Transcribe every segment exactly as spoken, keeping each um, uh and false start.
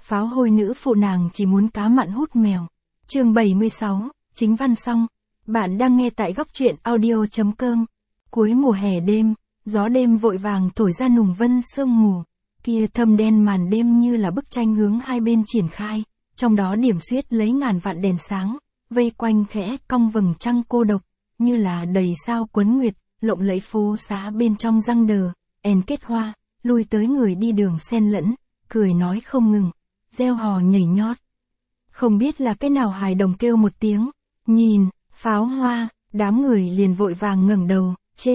pháo hôi nữ phụ nàng chỉ muốn cá mặn hút mèo. Chương bảy mươi sáu, chính văn xong. Bạn đang nghe tại góc truyện audio.com. Cuối mùa hè đêm, gió đêm vội vàng thổi ra nùng vân sương mù. Kia thâm đen màn đêm như là bức tranh hướng hai bên triển khai, trong đó điểm xuyết lấy ngàn vạn đèn sáng, vây quanh khẽ cong vầng trăng cô độc, như là đầy sao quấn nguyệt, lộng lẫy phố xá bên trong răng đờ, èn kết hoa, lui tới người đi đường xen lẫn, cười nói không ngừng, reo hò nhảy nhót. Không biết là cái nào hài đồng kêu một tiếng, nhìn, pháo hoa, đám người liền vội vàng ngẩng đầu, chê,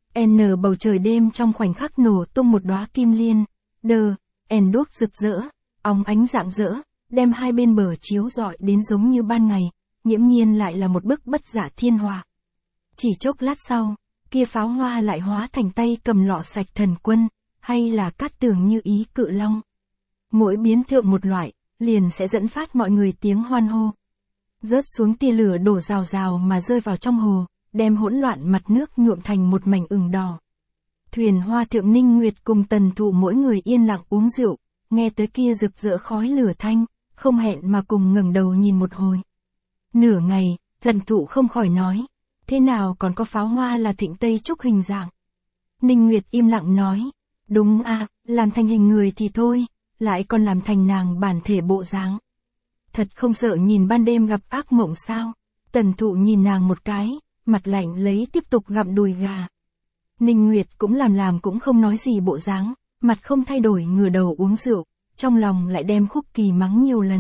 n bầu trời đêm trong khoảnh khắc nổ tung một đóa kim liên, đờ, èn đuốc rực rỡ, óng ánh rạng rỡ, đem hai bên bờ chiếu rọi đến giống như ban ngày, nghiễm nhiên lại là một bức bất giả thiên hòa. Chỉ chốc lát sau, kia pháo hoa lại hóa thành tay cầm lọ sạch thần quân, hay là cát tường như ý cự long. Mỗi biến thượng một loại, liền sẽ dẫn phát mọi người tiếng hoan hô. Rớt xuống tia lửa đổ rào rào mà rơi vào trong hồ, đem hỗn loạn mặt nước nhuộm thành một mảnh ửng đỏ. Thuyền hoa thượng Ninh Nguyệt cùng Tần Thụ mỗi người yên lặng uống rượu, nghe tới kia rực rỡ khói lửa thanh, không hẹn mà cùng ngẩng đầu nhìn một hồi. Nửa ngày, Tần Thụ không khỏi nói, thế nào còn có pháo hoa là Thịnh Tây Trúc hình dạng. Ninh Nguyệt im lặng nói, đúng à, làm thành hình người thì thôi, lại còn làm thành nàng bản thể bộ dáng. Thật không sợ nhìn ban đêm gặp ác mộng sao? Tần Thụ nhìn nàng một cái, mặt lạnh lấy tiếp tục gặm đùi gà. Ninh Nguyệt cũng làm làm cũng không nói gì bộ dáng, mặt không thay đổi ngửa đầu uống rượu, trong lòng lại đem Khúc Kỳ mắng nhiều lần.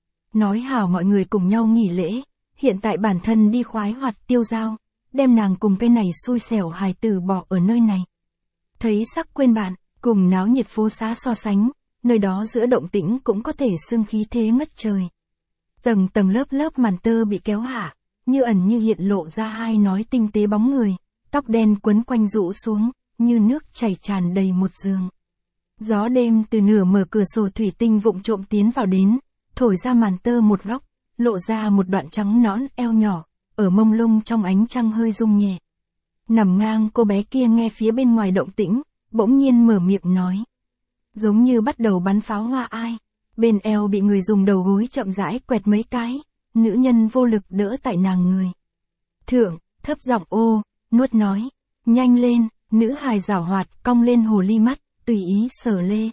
Nói hảo mọi người cùng nhau nghỉ lễ, hiện tại bản thân đi khoái hoạt tiêu dao, đem nàng cùng cái này xui xẻo hài tử bỏ ở nơi này. Thấy sắc quên bạn, cùng náo nhiệt phố xá so sánh, nơi đó giữa động tĩnh cũng có thể xưng khí thế ngất trời. Tầng tầng lớp lớp màn tơ bị kéo hạ, như ẩn như hiện lộ ra hai nói tinh tế bóng người, tóc đen quấn quanh rũ xuống, như nước chảy tràn đầy một giường. Gió đêm từ nửa mở cửa sổ thủy tinh vụng trộm tiến vào đến, thổi ra màn tơ một góc, lộ ra một đoạn trắng nõn eo nhỏ, ở mông lung trong ánh trăng hơi rung nhẹ. Nằm ngang cô bé kia nghe phía bên ngoài động tĩnh, bỗng nhiên mở miệng nói. Giống như bắt đầu bắn pháo hoa ai, bên eo bị người dùng đầu gối chậm rãi quẹt mấy cái, nữ nhân vô lực đỡ tại nàng người. Thượng, thấp giọng ô, nuốt nói, nhanh lên, nữ hài giảo hoạt cong lên hồ ly mắt, tùy ý sờ lê.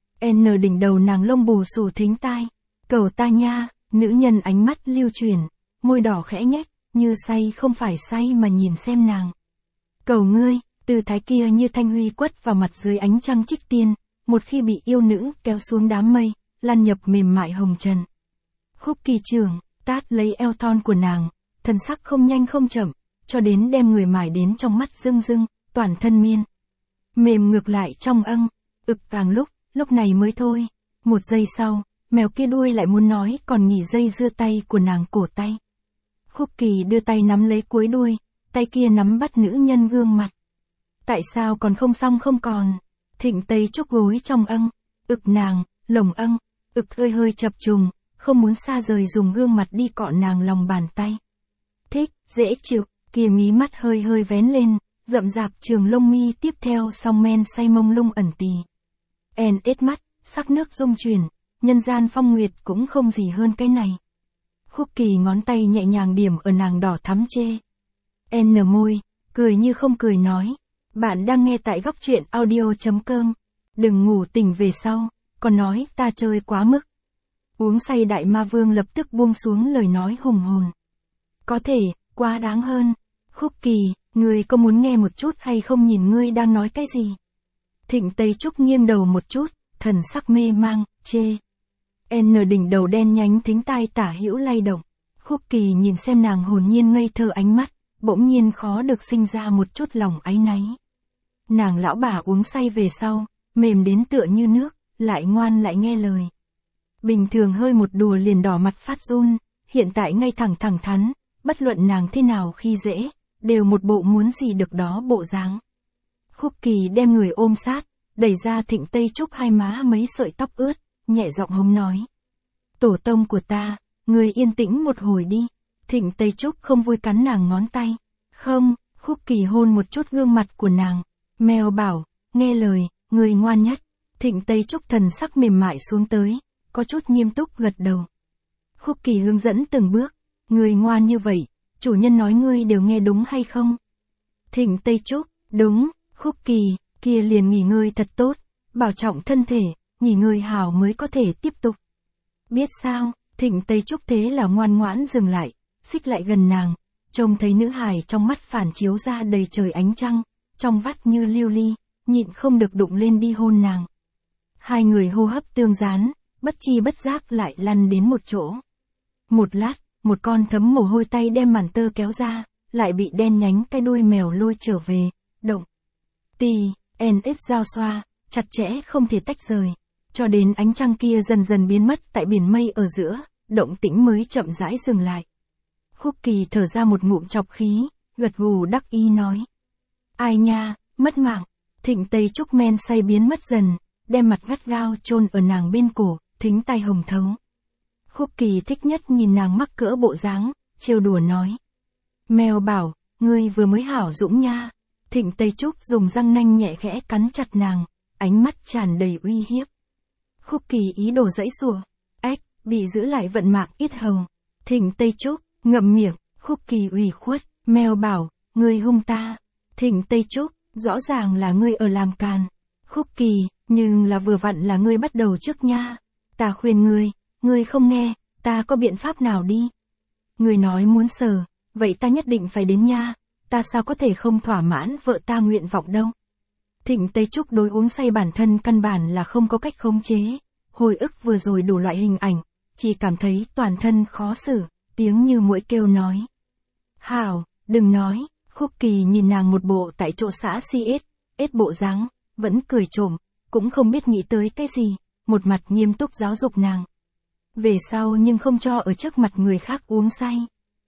N đỉnh đầu nàng lông bù xù thính tai, cầu ta nha, nữ nhân ánh mắt lưu chuyển, môi đỏ khẽ nhếch, như say không phải say mà nhìn xem nàng. Cầu ngươi, tư thái kia như thanh huy quất vào mặt dưới ánh trăng trích tiên, một khi bị yêu nữ kéo xuống đám mây, lan nhập mềm mại hồng trần. Khúc Kỳ trưởng, tát lấy eo thon của nàng, thân sắc không nhanh không chậm, cho đến đem người mải đến trong mắt rưng rưng, toàn thân miên. Mềm ngược lại trong âng, ực càng lúc, lúc này mới thôi. Một giây sau, mèo kia đuôi lại muốn nói còn nghỉ dây dưa tay của nàng cổ tay. Khúc Kỳ đưa tay nắm lấy cuối đuôi, tay kia nắm bắt nữ nhân gương mặt. Tại sao còn không xong không còn? Thịnh Tây Trúc gối trong âng, ực nàng, lồng âng, ực hơi hơi chập trùng, không muốn xa rời dùng gương mặt đi cọ nàng lòng bàn tay. Thích, dễ chịu, kia mí mắt hơi hơi vén lên, rậm rạp trường lông mi tiếp theo song men say mông lung ẩn tì. En ết mắt, sắc nước rung chuyển, nhân gian phong nguyệt cũng không gì hơn cái này. Khúc Kỳ ngón tay nhẹ nhàng điểm ở nàng đỏ thắm chê. N môi, cười như không cười nói. Bạn đang nghe tại góc truyện audio.com. Đừng ngủ tỉnh về sau, còn nói ta chơi quá mức. Uống say đại ma vương lập tức buông xuống lời nói hùng hồn. Có thể, quá đáng hơn. Khúc Kỳ, ngươi có muốn nghe một chút hay không, nhìn ngươi đang nói cái gì? Thịnh Tây Trúc nghiêng đầu một chút, thần sắc mê mang, chê. N đỉnh đầu đen nhánh thính tai tả hữu lay động. Khúc Kỳ nhìn xem nàng hồn nhiên ngây thơ ánh mắt, bỗng nhiên khó được sinh ra một chút lòng áy náy. Nàng lão bà uống say về sau, mềm đến tựa như nước, lại ngoan lại nghe lời. Bình thường hơi một đùa liền đỏ mặt phát run, hiện tại ngay thẳng thẳng thắn, bất luận nàng thế nào khi dễ, đều một bộ muốn gì được đó bộ dáng. Khúc Kỳ đem người ôm sát, đẩy ra Thịnh Tây Trúc hai má mấy sợi tóc ướt, nhẹ giọng hống nói. Tổ tông của ta, người yên tĩnh một hồi đi. Thịnh Tây Trúc không vui cắn nàng ngón tay. Không, Khúc Kỳ hôn một chút gương mặt của nàng. Mèo bảo, nghe lời, người ngoan nhất. Thịnh Tây Trúc thần sắc mềm mại xuống tới, có chút nghiêm túc gật đầu. Khúc Kỳ hướng dẫn từng bước, người ngoan như vậy, chủ nhân nói ngươi đều nghe đúng hay không? Thịnh Tây Trúc, đúng, Khúc Kỳ, kia liền nghỉ ngơi thật tốt, bảo trọng thân thể, nghỉ ngơi hảo mới có thể tiếp tục. Biết sao, Thịnh Tây Trúc thế là ngoan ngoãn dừng lại, xích lại gần nàng, trông thấy nữ hài trong mắt phản chiếu ra đầy trời ánh trăng, trong vắt như lưu ly, nhịn không được đụng lên đi hôn nàng. Hai người hô hấp tương dán, bất chi bất giác lại lăn đến một chỗ. Một lát, một con thấm mồ hôi tay đem màn tơ kéo ra, lại bị đen nhánh cái đuôi mèo lôi trở về, động. Tì, en ích giao xoa, chặt chẽ không thể tách rời, cho đến ánh trăng kia dần dần biến mất tại biển mây ở giữa, động tĩnh mới chậm rãi dừng lại. Khúc Kỳ thở ra một ngụm chọc khí, gật gù đắc ý nói. Ai nha, mất mạng. Thịnh Tây Trúc men say biến mất dần, đem mặt gắt gao chôn ở nàng bên cổ, thính tai hồng thấu. Khúc Kỳ thích nhất nhìn nàng mắc cỡ bộ dáng, trêu đùa nói. Mèo bảo, ngươi vừa mới hảo dũng nha. Thịnh Tây Trúc dùng răng nanh nhẹ khẽ cắn chặt nàng, ánh mắt tràn đầy uy hiếp. Khúc Kỳ ý đồ giãy giụa, ếch, bị giữ lại vận mạng ít hầu. Thịnh Tây Trúc, ngậm miệng, Khúc Kỳ ủy khuất, mèo bảo, ngươi hung ta. Thịnh Tây Trúc, rõ ràng là ngươi ở làm càn. Khúc Kỳ, nhưng là vừa vặn là ngươi bắt đầu trước nha. Ta khuyên ngươi, ngươi không nghe, ta có biện pháp nào đi. Ngươi nói muốn sờ, vậy ta nhất định phải đến nha, ta sao có thể không thỏa mãn vợ ta nguyện vọng đâu. Thịnh Tây Trúc đối uống say bản thân căn bản là không có cách khống chế, hồi ức vừa rồi đủ loại hình ảnh, chỉ cảm thấy toàn thân khó xử, tiếng như muỗi kêu nói. Hảo, đừng nói, Khúc Kỳ nhìn nàng một bộ tại chỗ xã si ết, ết bộ dáng, vẫn cười trộm, cũng không biết nghĩ tới cái gì, một mặt nghiêm túc giáo dục nàng. Về sau nhưng không cho ở trước mặt người khác uống say.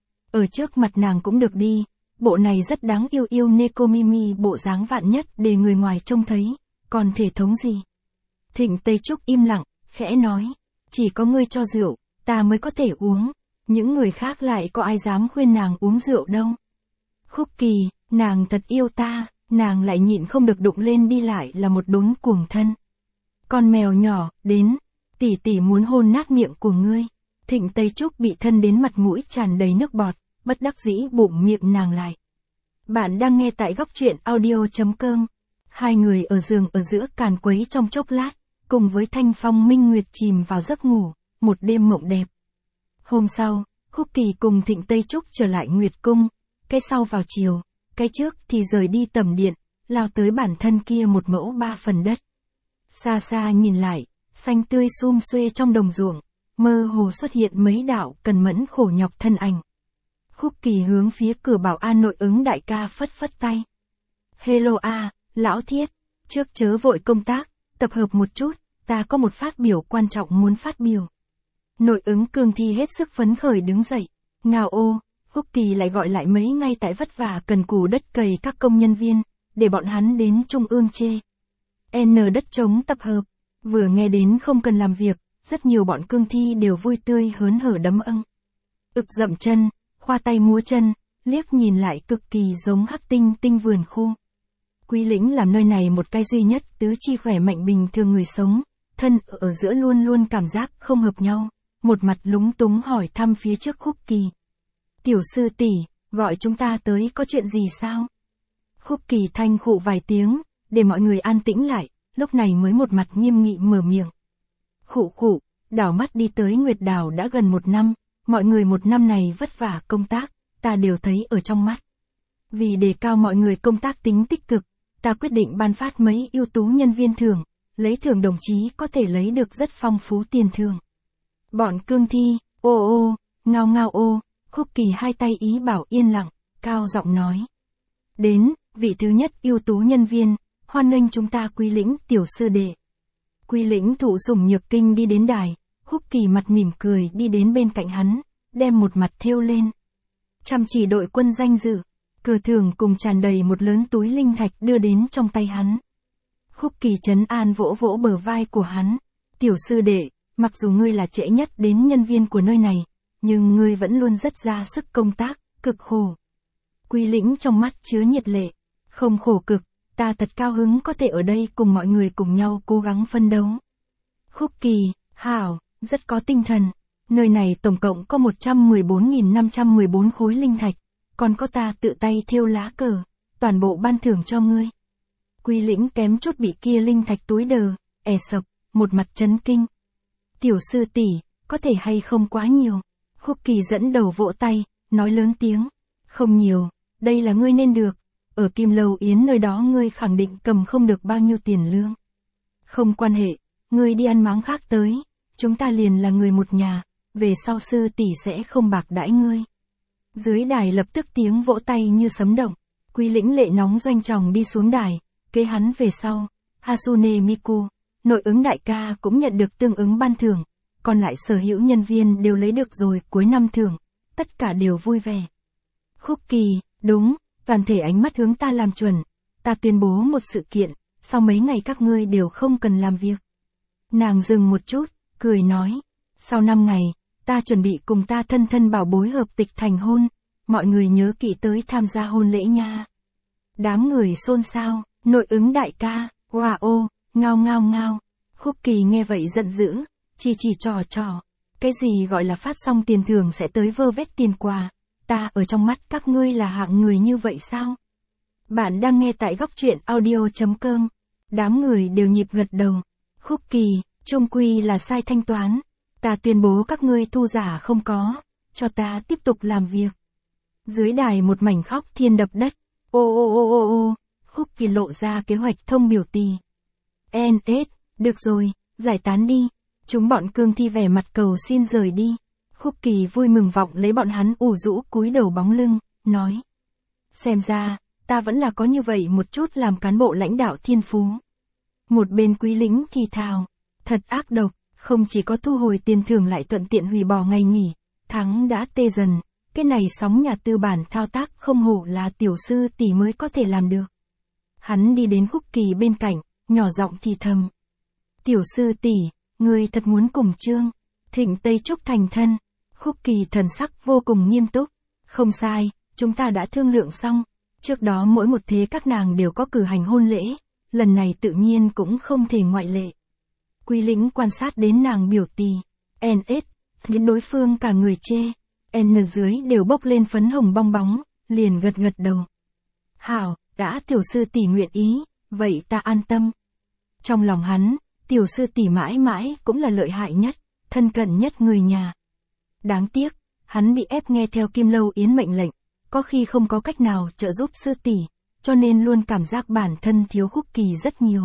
Ở trước mặt nàng cũng được đi, bộ này rất đáng yêu yêu Nekomimi bộ dáng vạn nhất để người ngoài trông thấy, còn thể thống gì. Thịnh Tây Trúc im lặng, khẽ nói, chỉ có ngươi cho rượu, ta mới có thể uống, những người khác lại có ai dám khuyên nàng uống rượu đâu. Khúc Kỳ, nàng thật yêu ta, nàng lại nhịn không được đụng lên đi lại là một đốn cuồng thân. Con mèo nhỏ, đến, tỷ tỷ muốn hôn nát miệng của ngươi. Thịnh Tây Trúc bị thân đến mặt mũi tràn đầy nước bọt, bất đắc dĩ bụng miệng nàng lại. Bạn đang nghe tại góc truyện audio.com. Hai người ở giường ở giữa càn quấy trong chốc lát, cùng với thanh phong minh nguyệt chìm vào giấc ngủ, một đêm mộng đẹp. Hôm sau, Khúc Kỳ cùng Thịnh Tây Trúc trở lại Nguyệt Cung, cái sau vào chiều, cái trước thì rời đi tầm điện, lao tới bản thân kia một mẫu ba phần đất. Xa xa nhìn lại, xanh tươi sum xuê trong đồng ruộng, mơ hồ xuất hiện mấy đạo cần mẫn khổ nhọc thân ảnh. Khúc Kỳ hướng phía cửa bảo an nội ứng đại ca phất phất tay. Hello a, lão Thiết, trước chớ vội công tác, tập hợp một chút, ta có một phát biểu quan trọng muốn phát biểu. Nội ứng Cương Thi hết sức phấn khởi đứng dậy. Ngao ô, Khúc Kỳ lại gọi lại mấy ngay tại vất vả cần cù đất cày các công nhân viên, để bọn hắn đến trung ương chê. N đất trống tập hợp, vừa nghe đến không cần làm việc, rất nhiều bọn cương thi đều vui tươi hớn hở đấm âng. Ực dậm chân, khoa tay múa chân, liếc nhìn lại cực kỳ giống Hắc Tinh Tinh vườn khu. Quý Lĩnh làm nơi này một cái duy nhất tứ chi khỏe mạnh bình thường người sống, thân ở giữa luôn luôn cảm giác không hợp nhau, một mặt lúng túng hỏi thăm phía trước Khúc Kỳ. Tiểu sư tỷ, gọi chúng ta tới có chuyện gì sao? Khúc Kỳ thanh khụ vài tiếng, để mọi người an tĩnh lại, lúc này mới một mặt nghiêm nghị mở miệng. Khụ khụ, đảo mắt đi tới Nguyệt Đảo đã gần một năm, mọi người một năm này vất vả công tác, ta đều thấy ở trong mắt. Vì đề cao mọi người công tác tính tích cực, ta quyết định ban phát mấy ưu tú nhân viên thưởng, lấy thưởng đồng chí có thể lấy được rất phong phú tiền thưởng. Bọn cương thi, ô ô, ngao ngao ô, Khúc Kỳ hai tay ý bảo yên lặng, cao giọng nói. Đến, vị thứ nhất ưu tú nhân viên, hoan nghênh chúng ta Quý Lĩnh tiểu sư đệ. Quý Lĩnh thụ sủng nhược kinh đi đến đài, Khúc Kỳ mặt mỉm cười đi đến bên cạnh hắn, đem một mặt thêu lên. Chăm chỉ đội quân danh dự, cờ thưởng cùng tràn đầy một lớn túi linh thạch đưa đến trong tay hắn. Khúc Kỳ trấn an vỗ vỗ bờ vai của hắn. Tiểu sư đệ, mặc dù ngươi là trễ nhất đến nhân viên của nơi này, nhưng ngươi vẫn luôn rất ra sức công tác, cực khổ. Quý Lĩnh trong mắt chứa nhiệt lệ. Không khổ cực, ta thật cao hứng có thể ở đây cùng mọi người cùng nhau cố gắng phân đấu. Khúc Kỳ, hảo, rất có tinh thần. Nơi này tổng cộng có một trăm mười bốn nghìn năm trăm mười bốn khối linh thạch, còn có ta tự tay thêu lá cờ, toàn bộ ban thưởng cho ngươi. Quy Lĩnh kém chút bị kia linh thạch túi đờ, ẻ sập, một mặt chấn kinh. Tiểu sư tỷ, có thể hay không quá nhiều. Khúc Kỳ dẫn đầu vỗ tay, nói lớn tiếng. Không nhiều, đây là ngươi nên được. Ở Kim Lâu Yến nơi đó ngươi khẳng định cầm không được bao nhiêu tiền lương. Không quan hệ, ngươi đi ăn máng khác tới, chúng ta liền là người một nhà, về sau sư tỷ sẽ không bạc đãi ngươi. Dưới đài lập tức tiếng vỗ tay như sấm động, Quy Lĩnh lệ nóng doanh tròng đi xuống đài, kế hắn về sau, Hasune Miku, nội ứng đại ca cũng nhận được tương ứng ban thưởng, còn lại sở hữu nhân viên đều lấy được rồi cuối năm thưởng, tất cả đều vui vẻ. Khúc Kỳ, đúng, toàn thể ánh mắt hướng ta làm chuẩn, ta tuyên bố một sự kiện, sau mấy ngày các ngươi đều không cần làm việc. Nàng dừng một chút, cười nói, sau năm ngày, ta chuẩn bị cùng ta thân thân bảo bối hợp tịch thành hôn, mọi người nhớ kỹ tới tham gia hôn lễ nha. Đám người xôn xao, nội ứng đại ca, wow ô, ngao ngao ngao. Khúc Kỳ nghe vậy giận dữ, chỉ chỉ trò trò, cái gì gọi là phát xong tiền thưởng sẽ tới vơ vét tiền quà, ta ở trong mắt các ngươi là hạng người như vậy sao? Bạn đang nghe tại góc truyện audio chấm com, đám người đều nhịp gật đầu. Khúc Kỳ, chung quy là sai thanh toán, ta tuyên bố các ngươi thu giả không có, cho ta tiếp tục làm việc. Dưới đài một mảnh khóc thiên đập đất, ô ô ô ô ô, Khúc Kỳ lộ ra kế hoạch thông biểu tì. en ét, được rồi, giải tán đi, chúng bọn cương thi vẻ mặt cầu xin rời đi. Khúc Kỳ vui mừng vọng lấy bọn hắn ủ rũ cúi đầu bóng lưng, nói. Xem ra, ta vẫn là có như vậy một chút làm cán bộ lãnh đạo thiên phú. Một bên Quý Lĩnh thì thào, thật ác độc, không chỉ có thu hồi tiền thưởng lại thuận tiện hủy bỏ ngày nghỉ, thắng đã tê dần, cái này sóng nhà tư bản thao tác không hổ là tiểu sư tỷ mới có thể làm được. Hắn đi đến Khúc Kỳ bên cạnh, nhỏ giọng thì thầm. Tiểu sư tỷ, ngươi thật muốn cùng Trương Thịnh Tây Trúc thành thân. Khúc Kỳ thần sắc vô cùng nghiêm túc. Không sai, chúng ta đã thương lượng xong. Trước đó mỗi một thế các nàng đều có cử hành hôn lễ, lần này tự nhiên cũng không thể ngoại lệ. Quy Lĩnh quan sát đến nàng biểu tì, en ét, đến đối phương cả người chê, N dưới đều bốc lên phấn hồng bong bóng, liền gật gật đầu. Hảo, đã tiểu sư tỷ nguyện ý, vậy ta an tâm. Trong lòng hắn, tiểu sư tỷ mãi mãi cũng là lợi hại nhất, thân cận nhất người nhà. Đáng tiếc, hắn bị ép nghe theo Kim Lâu Yến mệnh lệnh, có khi không có cách nào trợ giúp sư tỷ, cho nên luôn cảm giác bản thân thiếu Khúc Kỳ rất nhiều.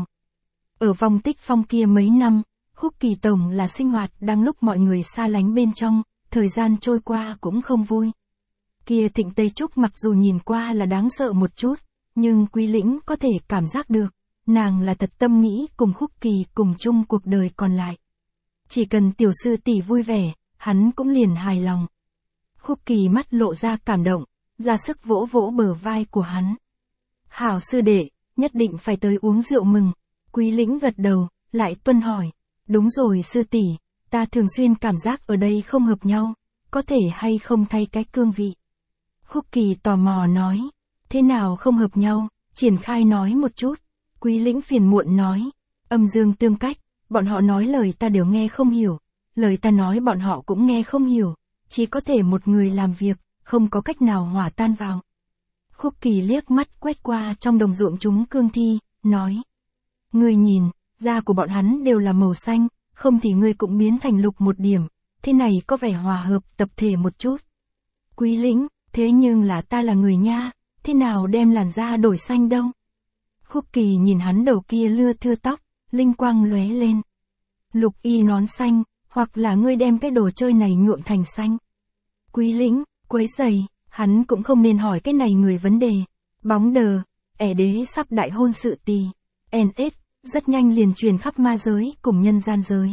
Ở vòng Tích Phong kia mấy năm, Khúc Kỳ tổng là sinh hoạt đang lúc mọi người xa lánh bên trong, thời gian trôi qua cũng không vui. Kia Thịnh Tây Trúc mặc dù nhìn qua là đáng sợ một chút, nhưng Quý Lĩnh có thể cảm giác được, nàng là thật tâm nghĩ cùng Khúc Kỳ cùng chung cuộc đời còn lại. Chỉ cần tiểu sư tỷ vui vẻ, hắn cũng liền hài lòng. Khúc Kỳ mắt lộ ra cảm động, ra sức vỗ vỗ bờ vai của hắn. Hảo sư đệ, nhất định phải tới uống rượu mừng. Quý Lĩnh gật đầu, lại tuân hỏi. Đúng rồi sư tỷ, ta thường xuyên cảm giác ở đây không hợp nhau, có thể hay không thay cái cương vị. Khúc Kỳ tò mò nói, thế nào không hợp nhau, triển khai nói một chút. Quý Lĩnh phiền muộn nói, âm dương tương cách, bọn họ nói lời ta đều nghe không hiểu, lời ta nói bọn họ cũng nghe không hiểu, chỉ có thể một người làm việc, không có cách nào hòa tan vào. Khúc Kỳ liếc mắt quét qua trong đồng ruộng chúng cương thi, nói. Ngươi nhìn, da của bọn hắn đều là màu xanh, không thì ngươi cũng biến thành lục một điểm, thế này có vẻ hòa hợp tập thể một chút. Quý Lĩnh, thế nhưng là ta là người nha, thế nào đem làn da đổi xanh đâu? Khúc Kỳ nhìn hắn đầu kia lưa thưa tóc, linh quang lóe lên. Lục y nón xanh, hoặc là ngươi đem cái đồ chơi này nhuộm thành xanh. Quý Lĩnh, quấy giày, hắn cũng không nên hỏi cái này người vấn đề. Bóng đờ, ẻ đế sắp đại hôn sự tì. en ét, rất nhanh liền truyền khắp ma giới cùng nhân gian giới.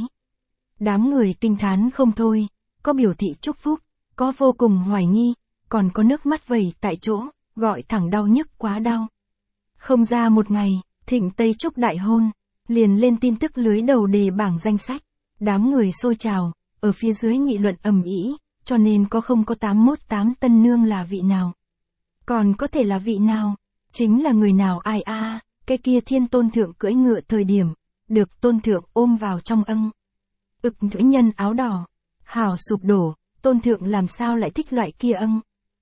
Đám người kinh thán không thôi, có biểu thị chúc phúc, có vô cùng hoài nghi, còn có nước mắt vẩy tại chỗ, gọi thẳng đau nhức quá đau. Không ra một ngày, Thịnh Tây Trúc đại hôn, liền lên tin tức lưới đầu đề bảng danh sách. Đám người xôi trào, ở phía dưới nghị luận ầm ĩ, cho nên có không có tám mốt tám tân nương là vị nào. Còn có thể là vị nào, chính là người nào ai a à, cái kia thiên tôn thượng cưỡi ngựa thời điểm, được tôn thượng ôm vào trong âng. Ực nữ nhân áo đỏ. Hảo sụp đổ, tôn thượng làm sao lại thích loại kia âng.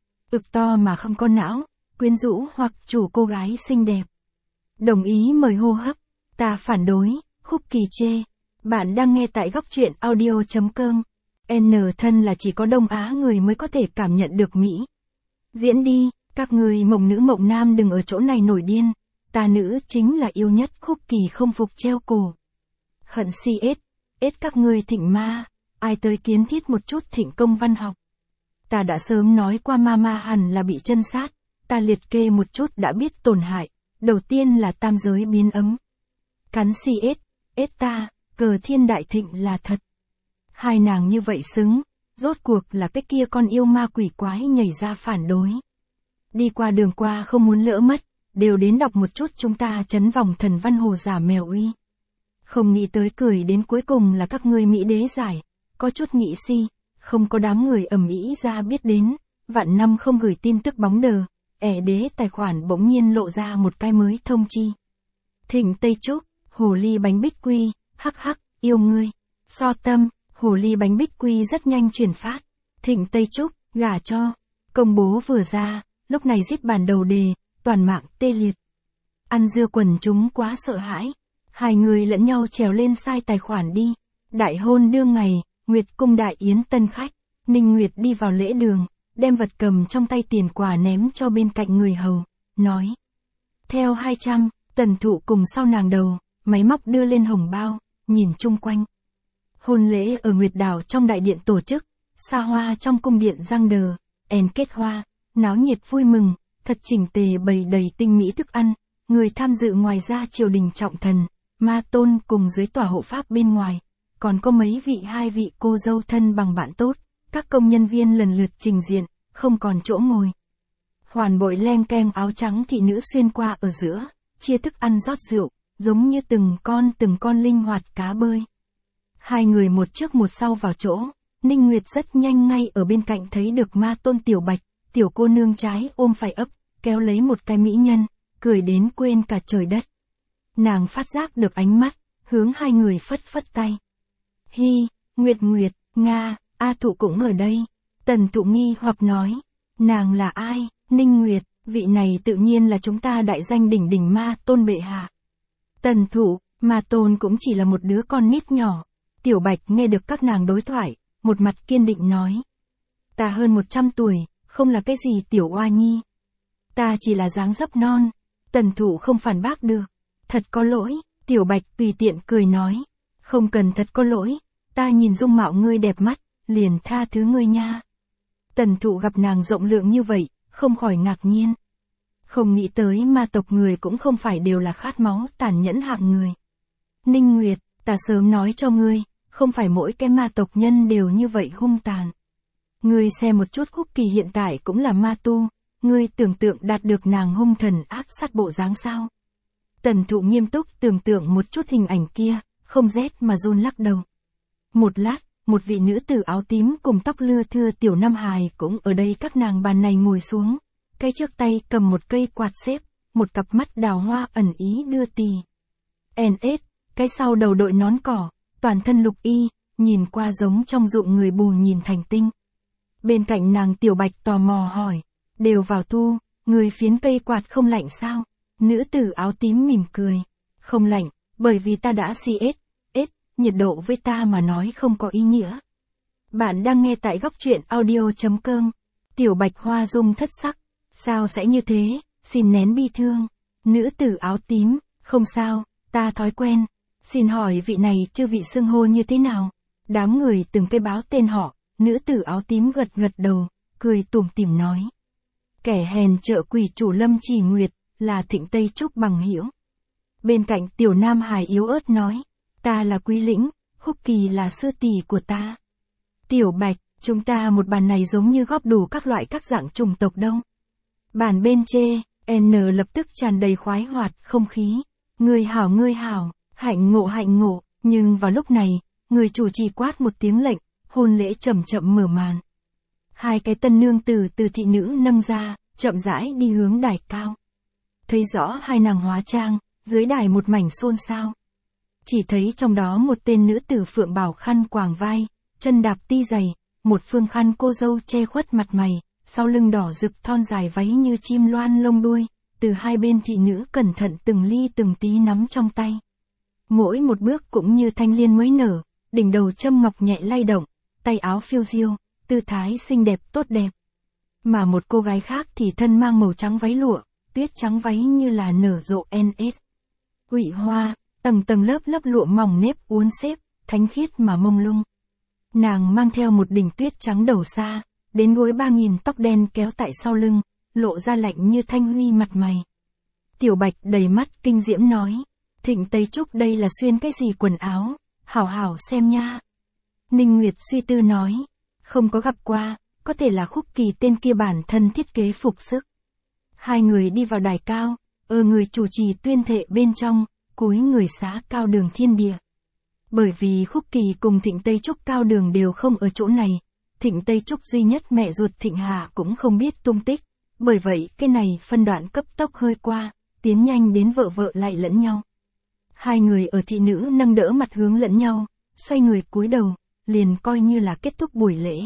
Ực to mà không có não, quyến rũ hoặc chủ cô gái xinh đẹp. Đồng ý mời hô hấp. Ta phản đối, Khúc Kỳ chê. Bạn đang nghe tại góc truyện audio.com. N thân là chỉ có Đông Á người mới có thể cảm nhận được Mỹ. Diễn đi, các người mộng nữ mộng nam đừng ở chỗ này nổi điên. Ta nữ chính là yêu nhất. Khúc Kỳ không phục treo cổ. Hận si ết, ết các người thịnh ma, ai tới kiến thiết một chút thịnh công văn học. Ta đã sớm nói qua mama hẳn là bị chân sát, ta liệt kê một chút đã biết tổn hại. Đầu tiên là tam giới biến ấm. Cắn si ết, ết ta, cờ thiên đại thịnh là thật. Hai nàng như vậy xứng, rốt cuộc là cái kia con yêu ma quỷ quái nhảy ra phản đối. Đi qua đường qua không muốn lỡ mất, đều đến đọc một chút chúng ta chấn vòng thần văn hồ giả mèo uy. Không nghĩ tới cười đến cuối cùng là các ngươi Mỹ đế giải, có chút nghĩ si, không có đám người ầm ĩ ra biết đến, vạn năm không gửi tin tức bóng đờ, ẻ đế tài khoản bỗng nhiên lộ ra một cái mới thông chi. Thịnh Tây Trúc, hồ ly bánh bích quy, hắc hắc, yêu ngươi. So tâm, hồ ly bánh bích quy rất nhanh truyền phát. Thịnh Tây Trúc, gả cho. Công bố vừa ra, lúc này giết bản đầu đề, toàn mạng tê liệt. Ăn dưa quần chúng quá sợ hãi. Hai người lẫn nhau trèo lên sai tài khoản đi. Đại hôn đương ngày, Nguyệt cung đại yến tân khách. Ninh Nguyệt đi vào lễ đường, đem vật cầm trong tay tiền quà ném cho bên cạnh người hầu, nói. Theo hai trăm, Tần Thụ cùng sau nàng đầu, máy móc đưa lên hồng bao, nhìn chung quanh. Hôn lễ ở Nguyệt Đảo trong đại điện tổ chức, xa hoa trong cung điện răng đờ, èn kết hoa, náo nhiệt vui mừng, thật chỉnh tề bày đầy tinh mỹ thức ăn, người tham dự ngoài ra triều đình trọng thần, ma tôn cùng dưới tòa hộ pháp bên ngoài, còn có mấy vị hai vị cô dâu thân bằng bạn tốt, các công nhân viên lần lượt trình diện, không còn chỗ ngồi. Hoàn bội leng keng áo trắng thị nữ xuyên qua ở giữa, chia thức ăn rót rượu, giống như từng con từng con linh hoạt cá bơi. Hai người một trước một sau vào chỗ, Ninh Nguyệt rất nhanh ngay ở bên cạnh thấy được ma tôn Tiểu Bạch, tiểu cô nương trái ôm phải ấp, kéo lấy một cái mỹ nhân, cười đến quên cả trời đất. Nàng phát giác được ánh mắt, hướng hai người phất phất tay. Hi, Nguyệt Nguyệt, Nga, A Thụ cũng ở đây. Tần Thụ nghi hoặc nói, nàng là ai? Ninh Nguyệt, vị này tự nhiên là chúng ta đại danh đỉnh đỉnh ma tôn bệ hạ. Tần Thụ, ma tôn cũng chỉ là một đứa con nít nhỏ. Tiểu Bạch nghe được các nàng đối thoại, một mặt kiên định nói. Ta hơn một trăm tuổi, không là cái gì tiểu oa nhi. Ta chỉ là dáng dấp non. Tần Thụ không phản bác được. Thật có lỗi, Tiểu Bạch tùy tiện cười nói. Không cần thật có lỗi, ta nhìn dung mạo ngươi đẹp mắt, liền tha thứ ngươi nha. Tần Thụ gặp nàng rộng lượng như vậy, không khỏi ngạc nhiên. Không nghĩ tới ma tộc người cũng không phải đều là khát máu tàn nhẫn hạng người. Ninh Nguyệt, ta sớm nói cho ngươi, không phải mỗi cái ma tộc nhân đều như vậy hung tàn. Ngươi xem một chút Khúc Kỳ hiện tại cũng là ma tu, ngươi tưởng tượng đạt được nàng hung thần ác sát bộ dáng sao? Tần Thụ nghiêm túc tưởng tượng một chút hình ảnh kia, không rét mà run lắc đầu. Một lát, một vị nữ tử áo tím cùng tóc lưa thưa tiểu Nam Hài cũng ở đây các nàng bàn này ngồi xuống, cái trước tay cầm một cây quạt xếp, một cặp mắt đào hoa ẩn ý đưa tì. en ét, cái sau đầu đội nón cỏ, toàn thân lục y, nhìn qua giống trong ruộng người bù nhìn thành tinh. Bên cạnh nàng Tiểu Bạch tò mò hỏi, đều vào thu, người phiến cây quạt không lạnh sao? Nữ tử áo tím mỉm cười, không lạnh, bởi vì ta đã si ết, ết, nhiệt độ với ta mà nói không có ý nghĩa. Bạn đang nghe tại góc truyện audio.com. Tiểu Bạch hoa dung thất sắc, sao sẽ như thế, xin nén bi thương. Nữ tử áo tím, không sao, ta thói quen. Xin hỏi vị này chư vị xưng hô như thế nào? Đám người từng cái báo tên họ, nữ tử áo tím gật gật đầu, cười tủm tỉm nói. Kẻ hèn trợ quỷ chủ Lâm Chỉ Nguyệt, là Thịnh Tây Trúc bằng hữu. Bên cạnh tiểu Nam Hài yếu ớt nói, ta là Quý Lĩnh, Khúc Kỳ là sư tỷ của ta. Tiểu Bạch, chúng ta một bàn này giống như góp đủ các loại các dạng chủng tộc đông. Bàn bên chê, N lập tức tràn đầy khoái hoạt không khí. Người hảo người hảo, hạnh ngộ hạnh ngộ, nhưng vào lúc này, người chủ trì quát một tiếng lệnh, hôn lễ chậm chậm mở màn. Hai cái tân nương tử từ thị nữ nâng ra, chậm rãi đi hướng đài cao. Thấy rõ hai nàng hóa trang, dưới đài một mảnh xôn xao. chỉ thấy trong đó một tên nữ tử phượng bảo khăn quàng vai, chân đạp ti giày, một phương khăn cô dâu che khuất mặt mày, sau lưng đỏ rực thon dài váy như chim loan lông đuôi, từ hai bên thị nữ cẩn thận từng ly từng tí nắm trong tay. Mỗi một bước cũng như thanh liên mới nở, đỉnh đầu châm ngọc nhẹ lay động, tay áo phiêu diêu, tư thái xinh đẹp tốt đẹp. Mà một cô gái khác thì thân mang màu trắng váy lụa, tuyết trắng váy như là nở rộ en ét. Ủy hoa, tầng tầng lớp lớp lụa mỏng nếp uốn xếp, thánh khiết mà mông lung. Nàng mang theo một đỉnh tuyết trắng đầu xa, đến gối ba nghìn tóc đen kéo tại sau lưng, lộ ra lạnh như thanh huy mặt mày. Tiểu Bạch đầy mắt kinh diễm nói, Thịnh Tây Trúc đây là xuyên cái gì quần áo, hảo hảo xem nha. Ninh Nguyệt suy tư nói, không có gặp qua, có thể là Khúc Kỳ tên kia bản thân thiết kế phục sức. Hai người đi vào đài cao, ở người chủ trì tuyên thệ bên trong, cúi người xá cao đường thiên địa. Bởi vì Khúc Kỳ cùng Thịnh Tây Trúc cao đường đều không ở chỗ này, Thịnh Tây Trúc duy nhất mẹ ruột Thịnh Hạ cũng không biết tung tích, bởi vậy cái này phân đoạn cấp tốc hơi qua, tiến nhanh đến vợ vợ lại lẫn nhau. Hai người ở thị nữ nâng đỡ mặt hướng lẫn nhau, xoay người cúi đầu, liền coi như là kết thúc buổi lễ.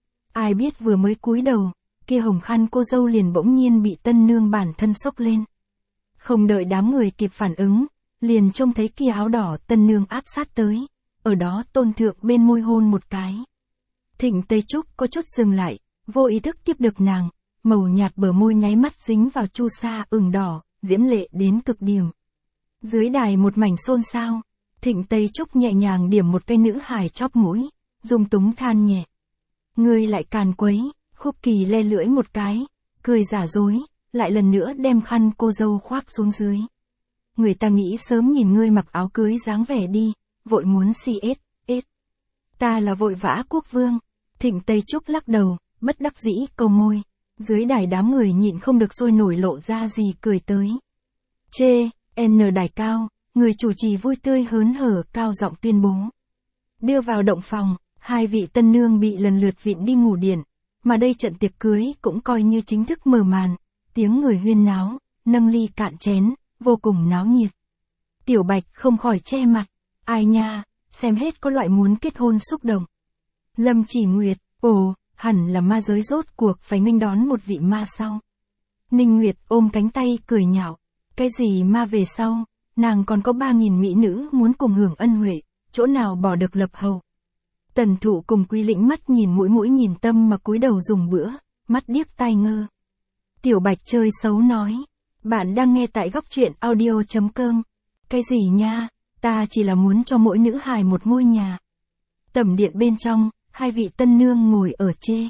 Ai biết vừa mới cúi đầu, kia hồng khăn cô dâu liền bỗng nhiên bị tân nương bản thân xốc lên. Không đợi đám người kịp phản ứng, liền trông thấy kia áo đỏ tân nương áp sát tới, ở đó tôn thượng bên môi hôn một cái. Thịnh Tây Trúc có chút dừng lại, vô ý thức tiếp được nàng, màu nhạt bờ môi nháy mắt dính vào chu sa ửng đỏ, diễm lệ đến cực điểm. Dưới đài một mảnh xôn xao, Thịnh Tây Trúc nhẹ nhàng điểm một cây nữ hài chóp mũi, dung túng than nhẹ. Ngươi lại càn quấy, Khúc Kỳ le lưỡi một cái, cười giả dối, lại lần nữa đem khăn cô dâu khoác xuống dưới. Người ta nghĩ sớm nhìn ngươi mặc áo cưới dáng vẻ đi, vội muốn si ết, ết. Ta là vội vã quốc vương. Thịnh Tây Trúc lắc đầu, bất đắc dĩ câu môi. Dưới đài đám người nhịn không được sôi nổi lộ ra gì cười tới. Chê, N đài cao, người chủ trì vui tươi hớn hở cao giọng tuyên bố. Đưa vào động phòng, hai vị tân nương bị lần lượt vịn đi ngủ điện, mà đây trận tiệc cưới cũng coi như chính thức mở màn, tiếng người huyên náo, nâng ly cạn chén, vô cùng náo nhiệt. Tiểu Bạch không khỏi che mặt, ai nha, xem hết có loại muốn kết hôn xúc động. Lâm Chỉ Nguyệt, ồ, hẳn là ma giới rốt cuộc phải nghênh đón một vị ma sau. Ninh Nguyệt ôm cánh tay cười nhạo, cái gì ma về sau, nàng còn có ba nghìn mỹ nữ muốn cùng hưởng ân huệ, chỗ nào bỏ được lập hầu. Tần Thụ cùng Quý Lĩnh mắt nhìn mũi mũi nhìn tâm mà cúi đầu dùng bữa, mắt điếc tai ngơ. Tiểu Bạch chơi xấu nói, bạn đang nghe tại góc truyện audio chấm com. Cái gì nha, ta chỉ là muốn cho mỗi nữ hài một ngôi nhà. Tẩm điện bên trong, hai vị tân nương ngồi ở chê.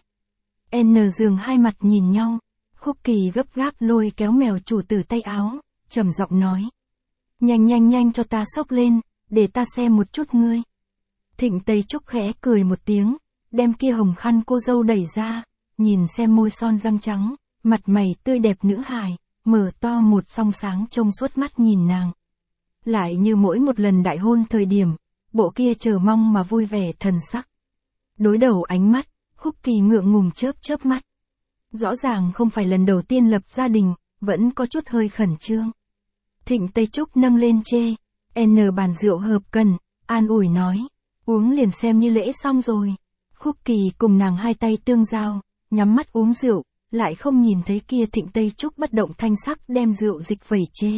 N giường hai mặt nhìn nhau, Khúc Kỳ gấp gáp lôi kéo mèo chủ tử tay áo, trầm giọng nói. Nhanh nhanh nhanh cho ta xốc lên, để ta xem một chút ngươi. Thịnh Tây Trúc khẽ cười một tiếng, đem kia hồng khăn cô dâu đẩy ra, nhìn xem môi son răng trắng, mặt mày tươi đẹp nữ hài, mở to một song sáng trông suốt mắt nhìn nàng. Lại như mỗi một lần đại hôn thời điểm, bộ kia chờ mong mà vui vẻ thần sắc. Đối đầu ánh mắt, Khúc Kỳ ngượng ngùng chớp chớp mắt. Rõ ràng không phải lần đầu tiên lập gia đình, vẫn có chút hơi khẩn trương. Thịnh Tây Trúc nâng lên chê, N bàn rượu hợp cần, an ủi nói, uống liền xem như lễ xong rồi. Khúc Kỳ cùng nàng hai tay tương giao, nhắm mắt uống rượu, lại không nhìn thấy kia Thịnh Tây Trúc bất động thanh sắc đem rượu dịch vẩy chê.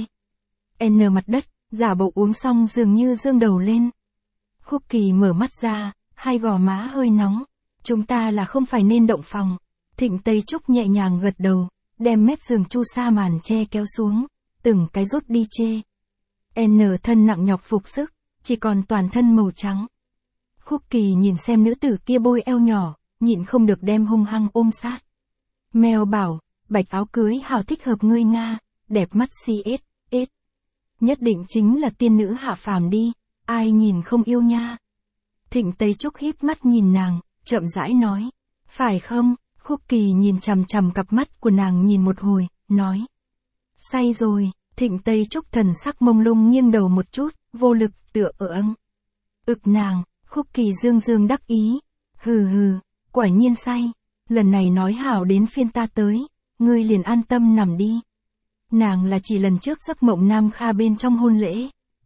N mặt đất, giả bộ uống xong dường như dương đầu lên. Khúc Kỳ mở mắt ra, hai gò má hơi nóng. Chúng ta là không phải nên động phòng. Thịnh Tây Trúc nhẹ nhàng gật đầu, đem mép giường chu sa màn che kéo xuống, từng cái rút đi chê. N thân nặng nhọc phục sức, chỉ còn toàn thân màu trắng. Khúc Kỳ nhìn xem nữ tử kia bôi eo nhỏ, nhịn không được đem hung hăng ôm sát. Mèo bảo, bạch áo cưới hào thích hợp ngươi Nga, đẹp mắt si ết, ết. Nhất định chính là tiên nữ hạ phàm đi, ai nhìn không yêu nha. Thịnh Tây Trúc híp mắt nhìn nàng, chậm rãi nói, phải không? Khúc Kỳ nhìn chằm chằm cặp mắt của nàng nhìn một hồi, nói. Say rồi, Thịnh Tây Trúc thần sắc mông lung nghiêng đầu một chút, vô lực tựa ở âng. Ực nàng, Khúc Kỳ dương dương đắc ý, hừ hừ, quả nhiên say, lần này nói hảo đến phiên ta tới, ngươi liền an tâm nằm đi. Nàng là chỉ lần trước giấc mộng Nam Kha bên trong hôn lễ,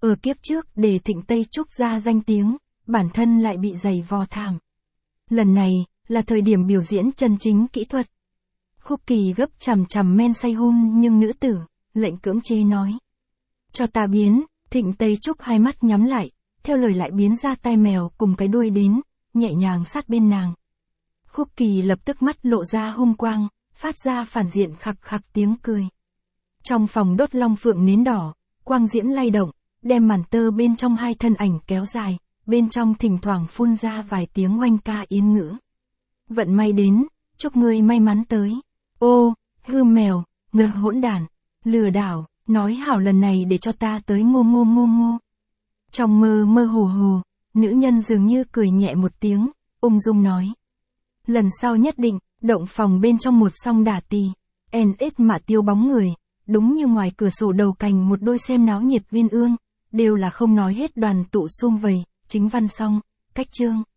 Ở kiếp trước để Thịnh Tây Trúc ra danh tiếng, bản thân lại bị giày vò thảm. Lần này, là thời điểm biểu diễn chân chính kỹ thuật. Khúc Kỳ gấp chằm chằm men say hun nhưng nữ tử, lệnh cưỡng chế nói. Cho ta biến, Thịnh Tây Trúc hai mắt nhắm lại, theo lời lại biến ra tai mèo cùng cái đuôi đến, nhẹ nhàng sát bên nàng. Khúc Kỳ lập tức mắt lộ ra hung quang, phát ra phản diện khặc khặc tiếng cười. Trong phòng đốt long phượng nến đỏ, quang diễm lay động, đem màn tơ bên trong hai thân ảnh kéo dài, bên trong thỉnh thoảng phun ra vài tiếng oanh ca yên ngữ. Vận may đến, chúc ngươi may mắn tới. Ô, hư mèo, ngơ hỗn đản, lừa đảo, nói hảo lần này để cho ta tới ngô ngô ngô ngô. Trong mơ mơ hồ hồ, nữ nhân dường như cười nhẹ một tiếng, ung dung nói. Lần sau nhất định, động phòng bên trong một song đả tỳ, en ết mà tiêu bóng người, đúng như ngoài cửa sổ đầu cành một đôi xem náo nhiệt viên ương, đều là không nói hết đoàn tụ sum vầy, chính văn xong, cách chương.